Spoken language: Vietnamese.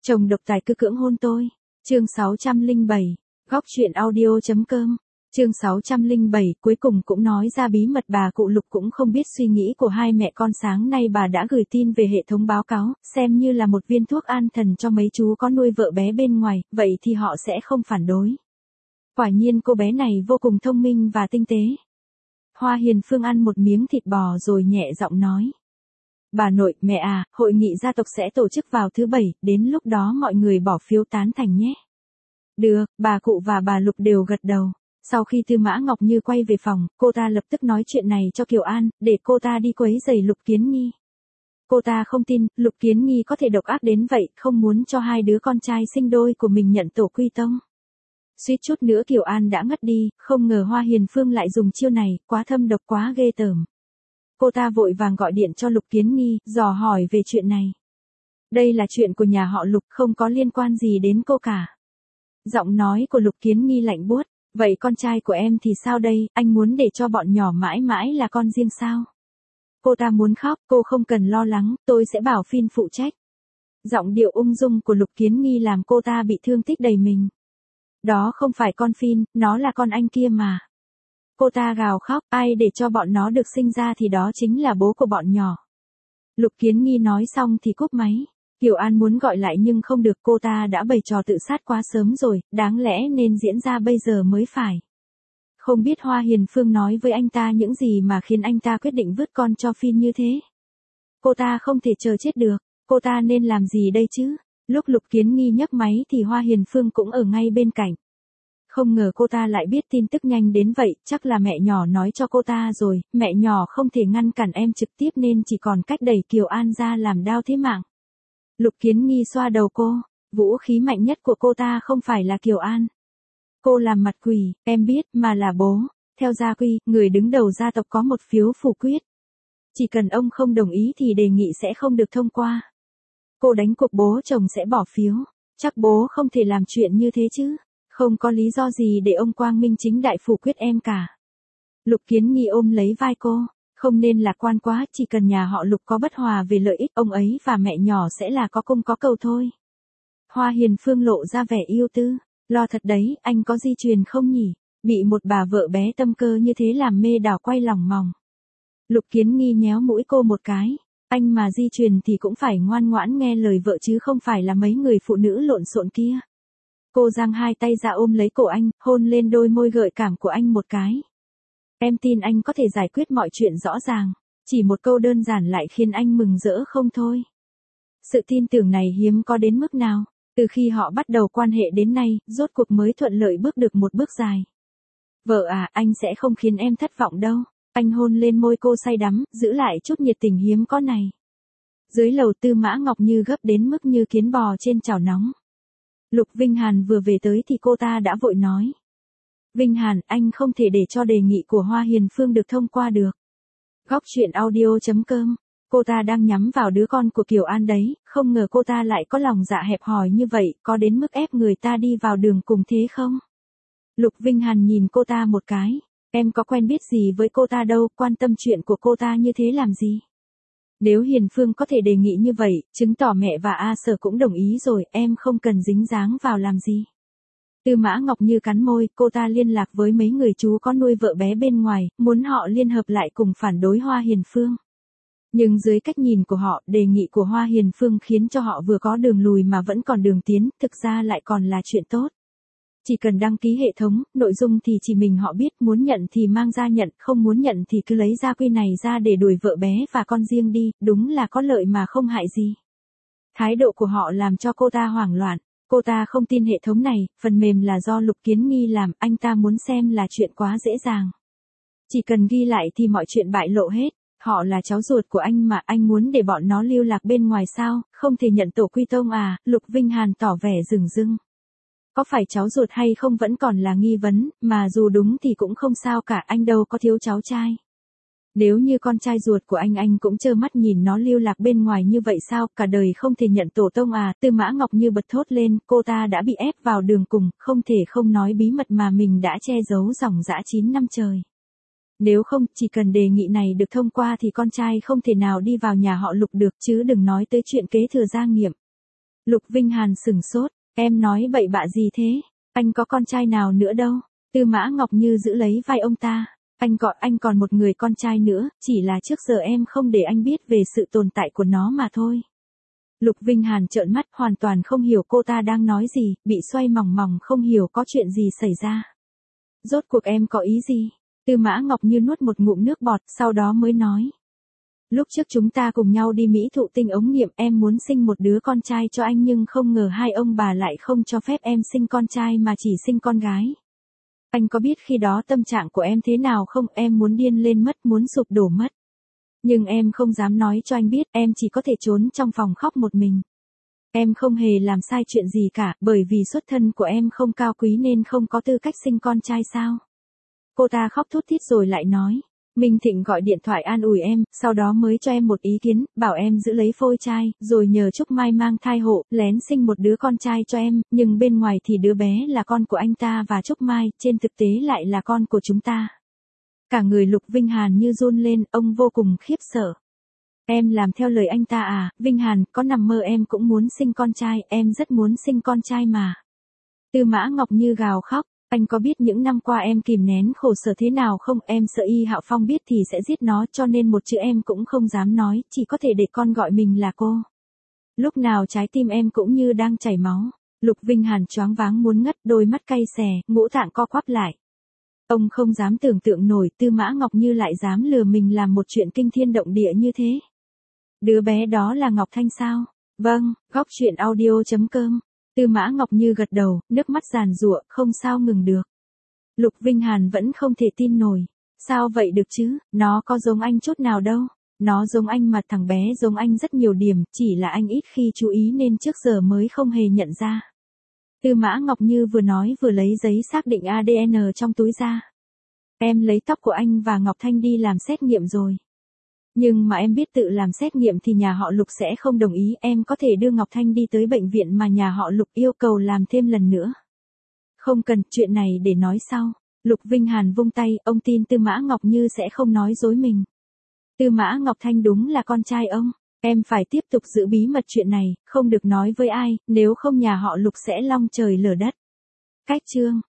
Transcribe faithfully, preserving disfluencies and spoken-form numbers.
Chồng độc tài cứ cưỡng hôn tôi. Chương sáu trăm lẻ bảy. Góc truyện audio.com. Chương sáu trăm lẻ bảy, cuối cùng cũng nói ra bí mật. Bà cụ Lục cũng không biết suy nghĩ của hai mẹ con. Sáng nay bà đã gửi tin về hệ thống báo cáo, xem như là một viên thuốc an thần cho mấy chú có nuôi vợ bé bên ngoài, vậy thì họ sẽ không phản đối. Quả nhiên cô bé này vô cùng thông minh và tinh tế. Hoa Hiền Phương ăn một miếng thịt bò rồi nhẹ giọng nói. Bà nội, mẹ à, hội nghị gia tộc sẽ tổ chức vào thứ bảy, đến lúc đó mọi người bỏ phiếu tán thành nhé. Được, bà cụ và bà Lục đều gật đầu. Sau khi Tư Mã Ngọc Như quay về phòng, cô ta lập tức nói chuyện này cho Kiều An, để cô ta đi quấy rầy Lục Kiến Nghi. Cô ta không tin, Lục Kiến Nghi có thể độc ác đến vậy, không muốn cho hai đứa con trai sinh đôi của mình nhận tổ quy tông. Suýt chút nữa Kiều An đã ngất đi, không ngờ Hoa Hiền Phương lại dùng chiêu này, quá thâm độc quá ghê tởm. Cô ta vội vàng gọi điện cho Lục Kiến Nghi, dò hỏi về chuyện này. Đây là chuyện của nhà họ Lục, không có liên quan gì đến cô cả. Giọng nói của Lục Kiến Nghi lạnh buốt. Vậy con trai của em thì sao đây, anh muốn để cho bọn nhỏ mãi mãi là con riêng sao? Cô ta muốn khóc, cô không cần lo lắng, tôi sẽ bảo Phin phụ trách. Giọng điệu ung dung của Lục Kiến Nghi làm cô ta bị thương tích đầy mình. Đó không phải con Phin, nó là con anh kia mà. Cô ta gào khóc, ai để cho bọn nó được sinh ra thì đó chính là bố của bọn nhỏ. Lục Kiến Nghi nói xong thì cúp máy. Kiều An muốn gọi lại nhưng không được, cô ta đã bày trò tự sát quá sớm rồi, đáng lẽ nên diễn ra bây giờ mới phải. Không biết Hoa Hiền Phương nói với anh ta những gì mà khiến anh ta quyết định vứt con cho Phin như thế. Cô ta không thể chờ chết được, cô ta nên làm gì đây chứ? Lúc Lục Kiến Nghi nhấc máy thì Hoa Hiền Phương cũng ở ngay bên cạnh. Không ngờ cô ta lại biết tin tức nhanh đến vậy, chắc là mẹ nhỏ nói cho cô ta rồi, mẹ nhỏ không thể ngăn cản em trực tiếp nên chỉ còn cách đẩy Kiều An ra làm đao thế mạng. Lục Kiến Nghi xoa đầu cô, vũ khí mạnh nhất của cô ta không phải là Kiều An. Cô làm mặt quỷ, em biết, mà là bố. Theo gia quy, người đứng đầu gia tộc có một phiếu phủ quyết. Chỉ cần ông không đồng ý thì đề nghị sẽ không được thông qua. Cô đánh cuộc bố chồng sẽ bỏ phiếu. Chắc bố không thể làm chuyện như thế chứ. Không có lý do gì để ông quang minh chính đại phủ quyết em cả. Lục Kiến Nghi ôm lấy vai cô. Không nên lạc quan quá, chỉ cần nhà họ Lục có bất hòa về lợi ích, ông ấy và mẹ nhỏ sẽ là có công có cầu thôi. Hoa Hiền Phương lộ ra vẻ yêu tư. Lo thật đấy, anh có di truyền không nhỉ? Bị một bà vợ bé tâm cơ như thế làm mê đảo quay lòng mòng. Lục Kiến Nghi nhéo mũi cô một cái. Anh mà di truyền thì cũng phải ngoan ngoãn nghe lời vợ chứ không phải là mấy người phụ nữ lộn xộn kia. Cô giang hai tay ra ôm lấy cổ anh, hôn lên đôi môi gợi cảm của anh một cái. Em tin anh có thể giải quyết mọi chuyện rõ ràng. Chỉ một câu đơn giản lại khiến anh mừng rỡ không thôi. Sự tin tưởng này hiếm có đến mức nào. Từ khi họ bắt đầu quan hệ đến nay, rốt cuộc mới thuận lợi bước được một bước dài. Vợ à, anh sẽ không khiến em thất vọng đâu. Anh hôn lên môi cô say đắm, giữ lại chút nhiệt tình hiếm có này. Dưới lầu Tư Mã Ngọc Như gấp đến mức như kiến bò trên chảo nóng. Lục Vinh Hàn vừa về tới thì cô ta đã vội nói. Vinh Hàn, anh không thể để cho đề nghị của Hoa Hiền Phương được thông qua được. Góc truyện audio.com. Cô ta đang nhắm vào đứa con của Kiều An đấy, không ngờ cô ta lại có lòng dạ hẹp hòi như vậy, có đến mức ép người ta đi vào đường cùng thế không? Lục Vinh Hàn nhìn cô ta một cái, em có quen biết gì với cô ta đâu, quan tâm chuyện của cô ta như thế làm gì? Nếu Hiền Phương có thể đề nghị như vậy, chứng tỏ mẹ và A Sở cũng đồng ý rồi, em không cần dính dáng vào làm gì. Tư Mã Ngọc Như cắn môi, cô ta liên lạc với mấy người chú có nuôi vợ bé bên ngoài, muốn họ liên hợp lại cùng phản đối Hoa Hiền Phương. Nhưng dưới cách nhìn của họ, đề nghị của Hoa Hiền Phương khiến cho họ vừa có đường lùi mà vẫn còn đường tiến, thực ra lại còn là chuyện tốt. Chỉ cần đăng ký hệ thống, nội dung thì chỉ mình họ biết, muốn nhận thì mang ra nhận, không muốn nhận thì cứ lấy gia quy này ra để đuổi vợ bé và con riêng đi, đúng là có lợi mà không hại gì. Thái độ của họ làm cho cô ta hoảng loạn. Cô ta không tin hệ thống này, phần mềm là do Lục Kiến Nghi làm, anh ta muốn xem là chuyện quá dễ dàng. Chỉ cần ghi lại thì mọi chuyện bại lộ hết, họ là cháu ruột của anh mà anh muốn để bọn nó lưu lạc bên ngoài sao, không thể nhận tổ quy tông à, Lục Vinh Hàn tỏ vẻ rừng rưng. Có phải cháu ruột hay không vẫn còn là nghi vấn, mà dù đúng thì cũng không sao cả, anh đâu có thiếu cháu trai. Nếu như con trai ruột của anh anh cũng trơ mắt nhìn nó lưu lạc bên ngoài như vậy sao, cả đời không thể nhận tổ tông à, Tư Mã Ngọc Như bật thốt lên, cô ta đã bị ép vào đường cùng, không thể không nói bí mật mà mình đã che giấu dòng dã chín năm trời. Nếu không, chỉ cần đề nghị này được thông qua thì con trai không thể nào đi vào nhà họ Lục được chứ đừng nói tới chuyện kế thừa gia nghiệp. Lục Vinh Hàn sửng sốt, em nói bậy bạ gì thế? Anh có con trai nào nữa đâu? Tư Mã Ngọc Như giữ lấy vai ông ta. Anh gọi anh còn một người con trai nữa, chỉ là trước giờ em không để anh biết về sự tồn tại của nó mà thôi. Lục Vinh Hàn trợn mắt hoàn toàn không hiểu cô ta đang nói gì, bị xoay mòng mòng không hiểu có chuyện gì xảy ra. Rốt cuộc em có ý gì? Tư Mã Ngọc Như nuốt một ngụm nước bọt, sau đó mới nói. Lúc trước chúng ta cùng nhau đi Mỹ thụ tinh ống nghiệm, em muốn sinh một đứa con trai cho anh nhưng không ngờ hai ông bà lại không cho phép em sinh con trai mà chỉ sinh con gái. Anh có biết khi đó tâm trạng của em thế nào không? Em muốn điên lên mất, muốn sụp đổ mất. Nhưng em không dám nói cho anh biết, em chỉ có thể trốn trong phòng khóc một mình. Em không hề làm sai chuyện gì cả, bởi vì xuất thân của em không cao quý nên không có tư cách sinh con trai sao? Cô ta khóc thút thít rồi lại nói. Minh Thịnh gọi điện thoại an ủi em, sau đó mới cho em một ý kiến, bảo em giữ lấy phôi trai, rồi nhờ Trúc Mai mang thai hộ, lén sinh một đứa con trai cho em, nhưng bên ngoài thì đứa bé là con của anh ta và Trúc Mai, trên thực tế lại là con của chúng ta. Cả người Lục Vinh Hàn như run lên, ông vô cùng khiếp sợ. Em làm theo lời anh ta à? Vinh Hàn, có nằm mơ em cũng muốn sinh con trai, em rất muốn sinh con trai mà. Tư Mã Ngọc Như gào khóc. Anh có biết những năm qua em kìm nén khổ sở thế nào không? Em sợ Y Hạo Phong biết thì sẽ giết nó, cho nên một chữ em cũng không dám nói, chỉ có thể để con gọi mình là cô. Lúc nào trái tim em cũng như đang chảy máu. Lục Vinh Hàn choáng váng muốn ngất, đôi mắt cay xè, ngũ tạng co quắp lại. Ông không dám tưởng tượng nổi Tư Mã Ngọc Như lại dám lừa mình làm một chuyện kinh thiên động địa như thế. Đứa bé đó là Ngọc Thanh sao? Vâng, góc truyện audio chấm com. Tư Mã Ngọc Như gật đầu, nước mắt giàn giụa, không sao ngừng được. Lục Vinh Hàn vẫn không thể tin nổi. Sao vậy được chứ, nó có giống anh chút nào đâu. Nó giống anh mà thằng bé giống anh rất nhiều điểm, chỉ là anh ít khi chú ý nên trước giờ mới không hề nhận ra. Tư Mã Ngọc Như vừa nói vừa lấy giấy xác định a đê en trong túi ra. Em lấy tóc của anh và Ngọc Thanh đi làm xét nghiệm rồi. Nhưng mà em biết tự làm xét nghiệm thì nhà họ Lục sẽ không đồng ý, em có thể đưa Ngọc Thanh đi tới bệnh viện mà nhà họ Lục yêu cầu làm thêm lần nữa. Không cần, chuyện này để nói sau. Lục Vinh Hàn vung tay, ông tin Tư Mã Ngọc Như sẽ không nói dối mình. Tư Mã Ngọc Thanh đúng là con trai ông, em phải tiếp tục giữ bí mật chuyện này, không được nói với ai, nếu không nhà họ Lục sẽ long trời lở đất. Cách chương